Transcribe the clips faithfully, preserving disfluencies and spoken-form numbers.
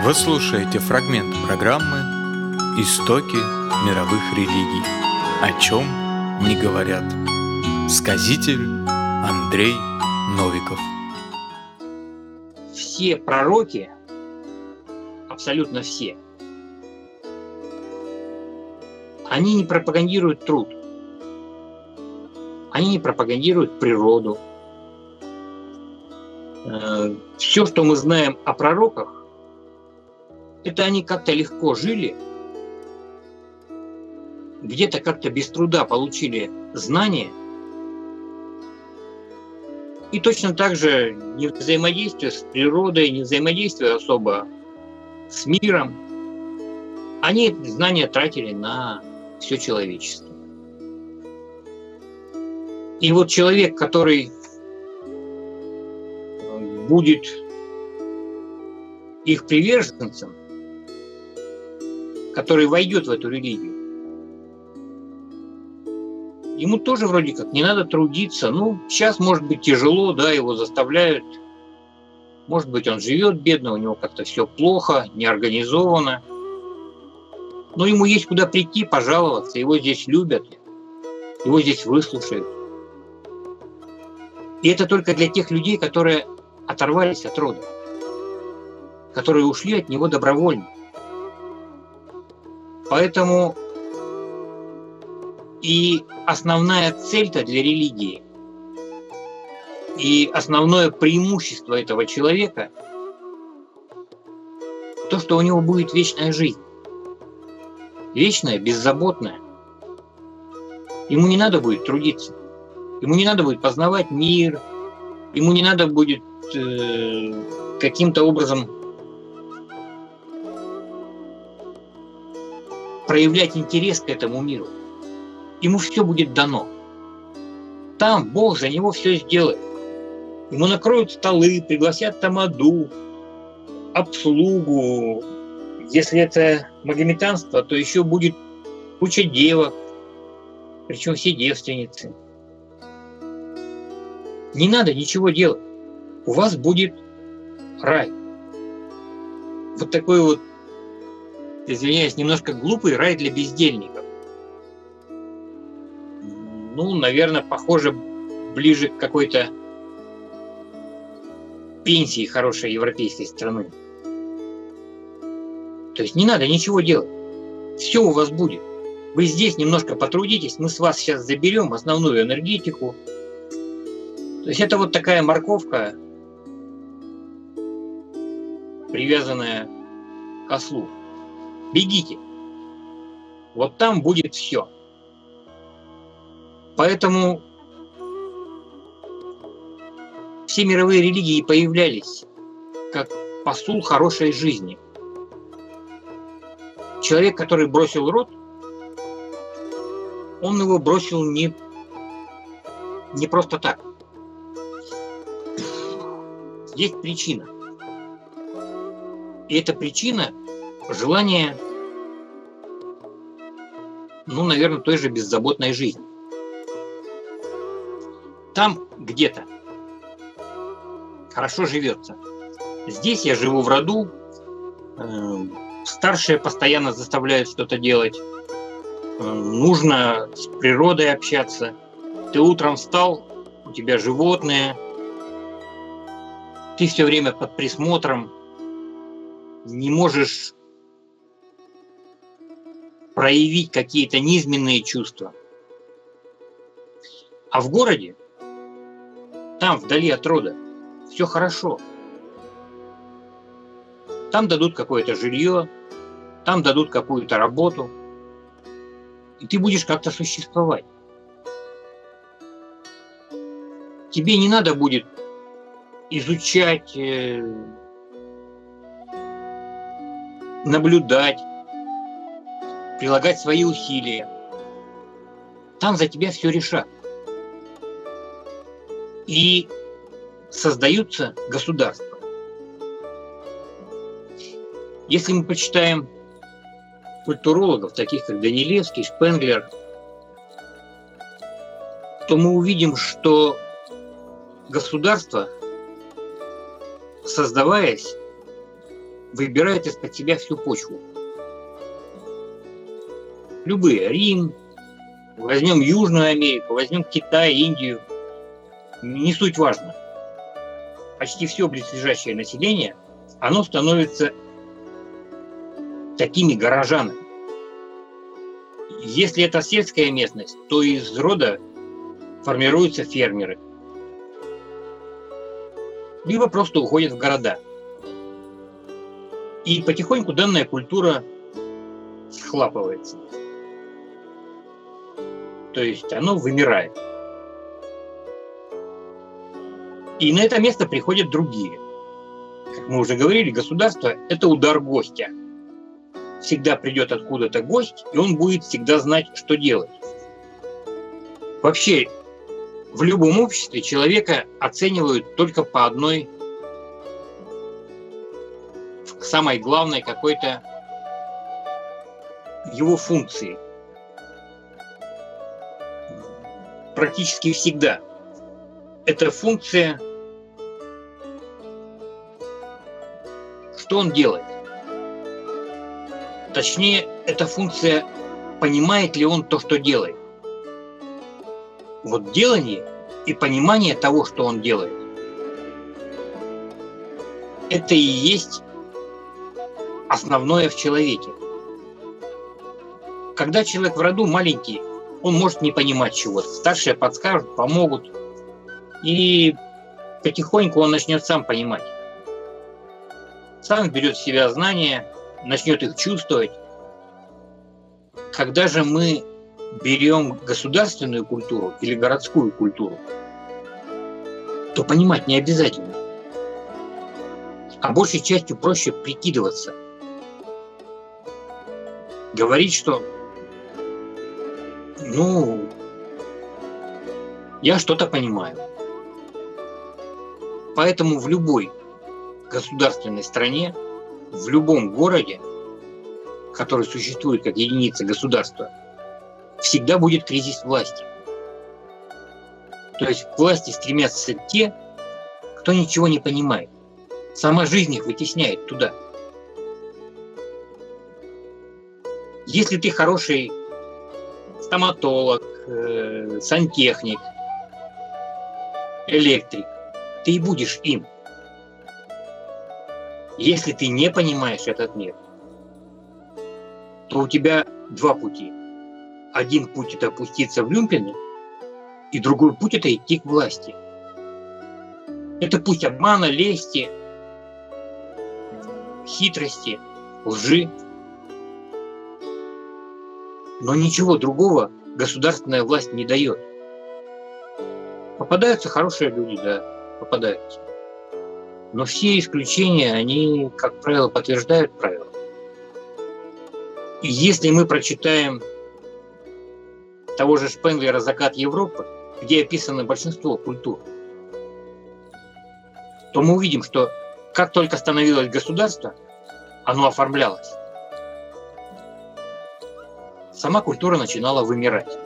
Вы слушаете фрагмент программы «Истоки мировых религий. О чем не говорят». Сказитель Андрей Новиков. Все пророки, абсолютно все, они не пропагандируют труд, они не пропагандируют природу. Все, что мы знаем о пророках, это они как-то легко жили, где-то как-то без труда получили знания, и точно так же не взаимодействуя с природой, не взаимодействуя особо с миром, они эти знания тратили на все человечество. И вот человек, который будет их приверженцем, который войдет в эту религию, ему тоже вроде как не надо трудиться. Ну, сейчас, может быть, тяжело, да, его заставляют. Может быть, он живет бедно, у него как-то все плохо, неорганизовано. Но ему есть куда прийти, пожаловаться, его здесь любят, его здесь выслушают. И это только для тех людей, которые оторвались от рода, которые ушли от него добровольно. Поэтому и основная цель-то для религии, и основное преимущество этого человека – то, что у него будет вечная жизнь. Вечная, беззаботная. Ему не надо будет трудиться. Ему не надо будет познавать мир. Ему не надо будет э, каким-то образом проявлять интерес к этому миру. Ему все будет дано. Там Бог за него все сделает. Ему накроют столы, пригласят тамаду, обслугу. Если это магометанство, то еще будет куча девок, причем все девственницы. Не надо ничего делать. У вас будет рай. Вот такой вот, извиняюсь, немножко глупый рай для бездельников. Ну, наверное, похоже ближе к какой-то пенсии хорошей европейской страны. То есть не надо ничего делать. Все у вас будет. Вы здесь немножко потрудитесь, мы с вас сейчас заберем основную энергетику. То есть это вот такая морковка, привязанная к ослу. Бегите. Вот там будет все. Поэтому все мировые религии появлялись как посул хорошей жизни. Человек, который бросил род, он его бросил не, не просто так. Есть причина. И эта причина – желание, ну, наверное, той же беззаботной жизни. Там где-то хорошо живется. Здесь я живу в роду, э, старшие постоянно заставляют что-то делать, э, нужно с природой общаться. Ты утром встал, у тебя животные, ты все время под присмотром, не можешь проявить какие-то низменные чувства. А в городе, там, вдали от рода, все хорошо. Там дадут какое-то жилье, там дадут какую-то работу, и ты будешь как-то существовать. Тебе не надо будет изучать, наблюдать, прилагать свои усилия. Там за тебя все решат. И создаются государства. Если мы почитаем культурологов, таких как Данилевский, Шпенглер, то мы увидим, что государство, создаваясь, выбирают из-под себя всю почву. Любые. Рим, возьмем Южную Америку, возьмем Китай, Индию. Не суть важно. Почти все близлежащее население, оно становится такими горожанами. Если это сельская местность, то из рода формируются фермеры. Либо просто уходят в города. И потихоньку данная культура схлапывается. То есть оно вымирает. И на это место приходят другие. Как мы уже говорили, государство – это удар гостя. Всегда придет откуда-то гость, и он будет всегда знать, что делать. Вообще, в любом обществе человека оценивают только по одной, самой главной какой-то его функции. Практически всегда. Эта функция, что он делает. Точнее, эта функция, понимает ли он то, что делает. Вот делание и понимание того, что он делает, это и есть основное в человеке. Когда человек в роду маленький, он может не понимать чего-то. Старшие подскажут, помогут. И потихоньку он начнет сам понимать. Сам берет в себя знания, начнет их чувствовать. Когда же мы берем государственную культуру или городскую культуру, то понимать не обязательно. А большей частью проще прикидываться. Говорить, что ну, я что-то понимаю. Поэтому в любой государственной стране, в любом городе, который существует как единица государства, всегда будет кризис власти. То есть к власти стремятся те, кто ничего не понимает. Сама жизнь их вытесняет туда. Если ты хороший стоматолог, э, сантехник, электрик, ты и будешь им. Если ты не понимаешь этот мир, то у тебя два пути. Один путь – это опуститься в люмпины, и другой путь – это идти к власти. Это путь обмана, лести, хитрости, лжи. Но ничего другого государственная власть не дает. Попадаются хорошие люди, да, попадаются. Но все исключения, они, как правило, подтверждают правила. И если мы прочитаем того же Шпенглера «Закат Европы», где описано большинство культур, то мы увидим, что как только становилось государство, оно оформлялось. Сама культура начинала вымирать.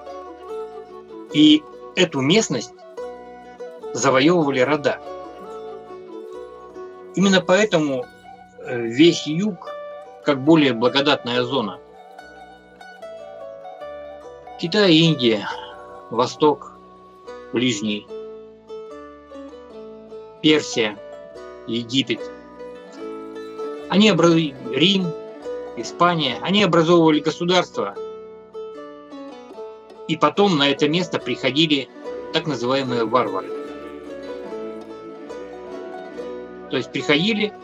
И эту местность завоевывали рода. Именно поэтому весь юг, как более благодатная зона, Китай, Индия, Восток, Ближний, Персия, Египет, они образовали Рим, Испания, они образовывали государства, и потом на это место приходили так называемые варвары. То есть приходили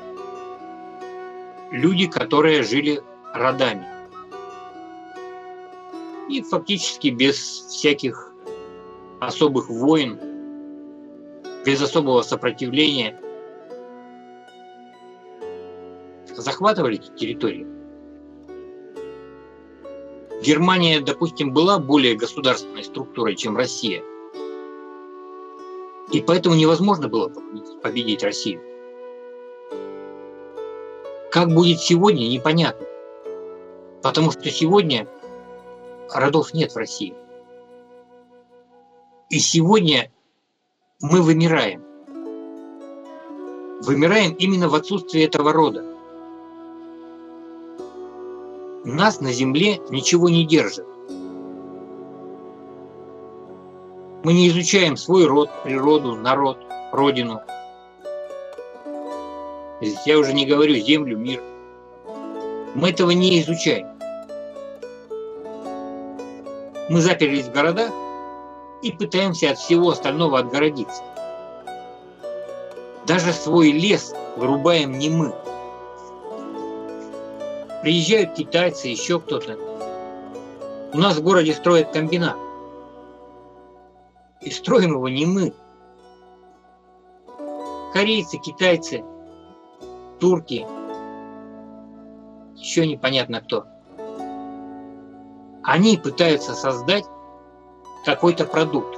люди, которые жили родами. И фактически без всяких особых войн, без особого сопротивления захватывали эти территории. Германия, допустим, была более государственной структурой, чем Россия. И поэтому невозможно было победить Россию. Как будет сегодня, непонятно. Потому что сегодня родов нет в России. И сегодня мы вымираем. Вымираем именно в отсутствии этого рода. нас на Земле ничего не держит. Мы не изучаем свой род, природу, народ, родину. Я уже не говорю Землю, мир. Мы этого не изучаем. Мы заперлись в городах и пытаемся от всего остального отгородиться. Даже свой лес вырубаем не мы. Приезжают китайцы, еще кто-то. У нас в городе строят комбинат. И строим его не мы. Корейцы, китайцы, турки, еще непонятно кто. Они пытаются создать какой-то продукт.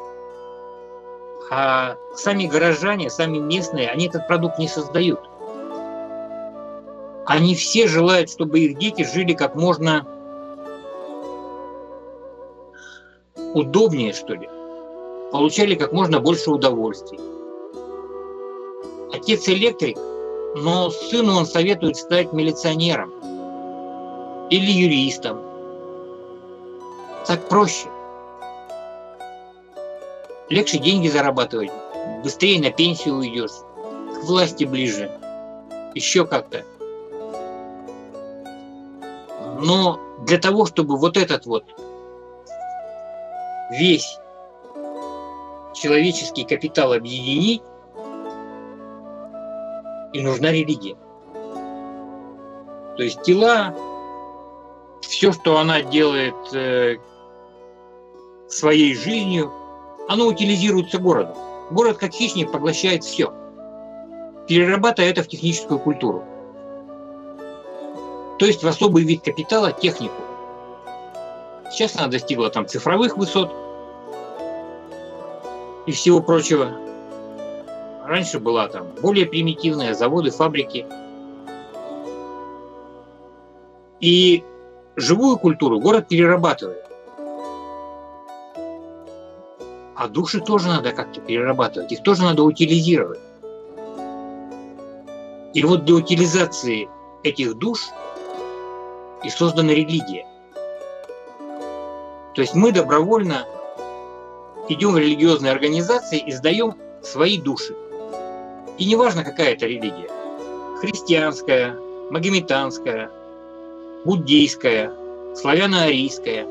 А сами горожане, сами местные, они этот продукт не создают. Они все желают, чтобы их дети жили как можно удобнее, что ли. Получали как можно больше удовольствий. Отец электрик, но сыну он советует стать милиционером или юристом. Так проще. Легче деньги зарабатывать, быстрее на пенсию уйдешь, к власти ближе, еще как-то. Но для того, чтобы вот этот вот весь человеческий капитал объединить, и нужна религия. То есть тела, все, что она делает э, своей жизнью, оно утилизируется городом. Город как хищник поглощает все, перерабатывая это в техническую культуру. То есть в особый вид капитала, технику. Сейчас она достигла там цифровых высот и всего прочего. Раньше была там более примитивная, заводы, фабрики. И живую культуру город перерабатывает. А души тоже надо как-то перерабатывать, их тоже надо утилизировать. И вот для утилизации этих душ и создана религия. То есть мы добровольно идем в религиозные организации и сдаем свои души. И неважно, какая это религия. Христианская, магометанская, буддийская, славяно-арийская.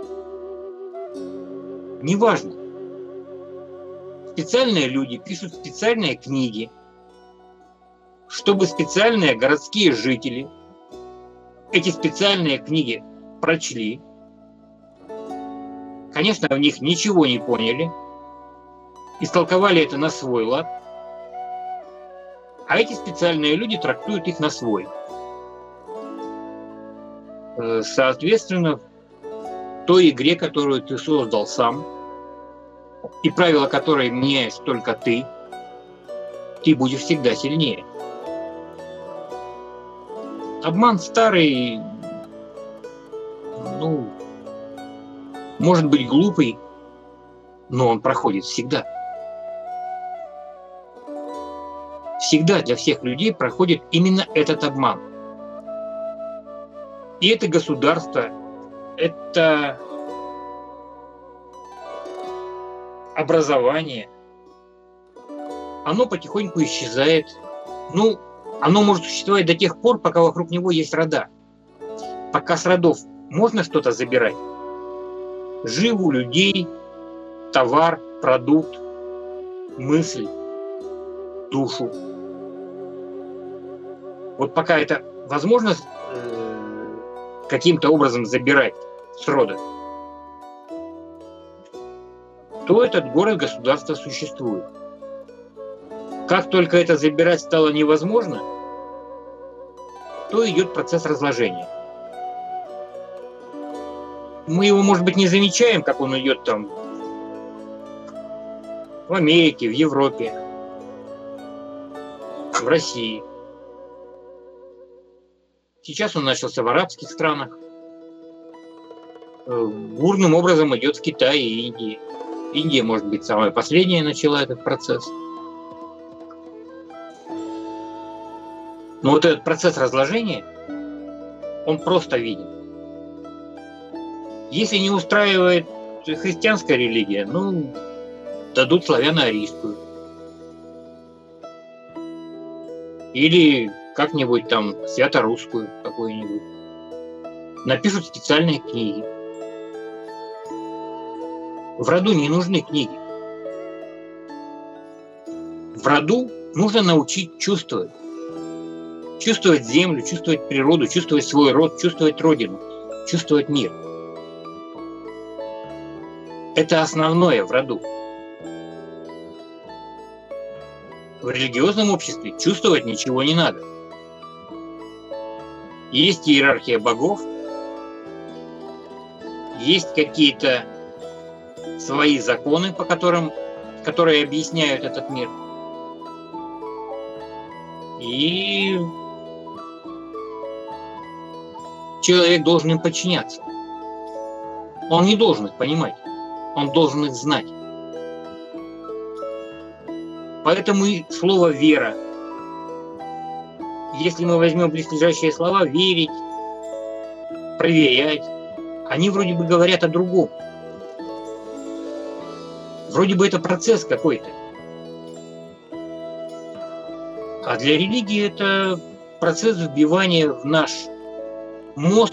Неважно. Специальные люди пишут специальные книги, чтобы специальные городские жители эти специальные книги прочли. Конечно, в них ничего не поняли, истолковали это на свой лад, а эти специальные люди трактуют их на свой. Соответственно, в той игре, которую ты создал сам, и правила которой меняешь только ты, ты будешь всегда сильнее. Обман старый, ну, может быть глупый, но он проходит всегда. Всегда для всех людей проходит именно этот обман. И это государство, это образование, оно потихоньку исчезает. Ну, оно может существовать до тех пор, пока вокруг него есть рода. Пока с родов можно что-то забирать. Живу людей, товар, продукт, мысль, душу. Вот пока это возможно э, каким-то образом забирать с рода, то этот город-государство существует. Как только это забирать стало невозможно, то идет процесс разложения. Мы его, может быть, не замечаем, как он идет там в Америке, в Европе, в России. Сейчас он начался в арабских странах. Бурным образом идет в Китае и Индии. Индия, может быть, самая последняя начала этот процесс. Но вот этот процесс разложения, он просто виден. Если не устраивает христианская религия, ну, дадут славяно-арийскую. Или как-нибудь там свято-русскую какую-нибудь. Напишут специальные книги. В роду не нужны книги. В роду нужно научить чувствовать. Чувствовать землю, чувствовать природу, чувствовать свой род, чувствовать родину, чувствовать мир. Это основное в роду. В религиозном обществе чувствовать ничего не надо. Есть иерархия богов, есть какие-то свои законы, по которым, которые объясняют этот мир. И человек должен им подчиняться. Он не должен их понимать, он должен их знать. Поэтому и слово «вера». Если мы возьмем близлежащие слова «верить», «проверять», они вроде бы говорят о другом. Вроде бы это процесс какой-то. А для религии это процесс вбивания в наш мозг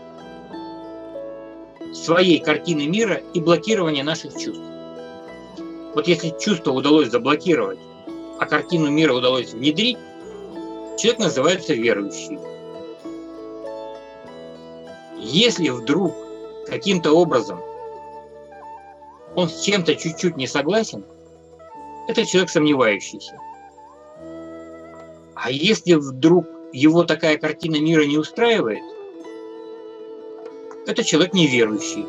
своей картины мира и блокирования наших чувств. Вот если чувство удалось заблокировать, а картину мира удалось внедрить, человек называется верующий. Если вдруг каким-то образом он с чем-то чуть-чуть не согласен, это человек сомневающийся. А если вдруг его такая картина мира не устраивает, это человек неверующий.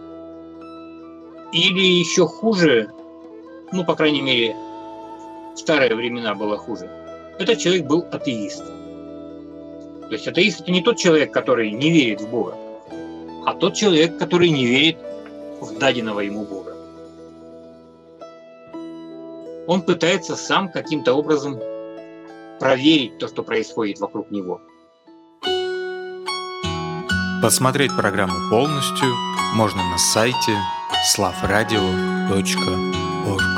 Или еще хуже, ну, по крайней мере, в старые времена было хуже, этот человек был атеист. То есть атеист – это не тот человек, который не верит в Бога, а тот человек, который не верит в даденного ему Бога. Он пытается сам каким-то образом проверить то, что происходит вокруг него. Посмотреть программу полностью можно на сайте славрадио точка орг.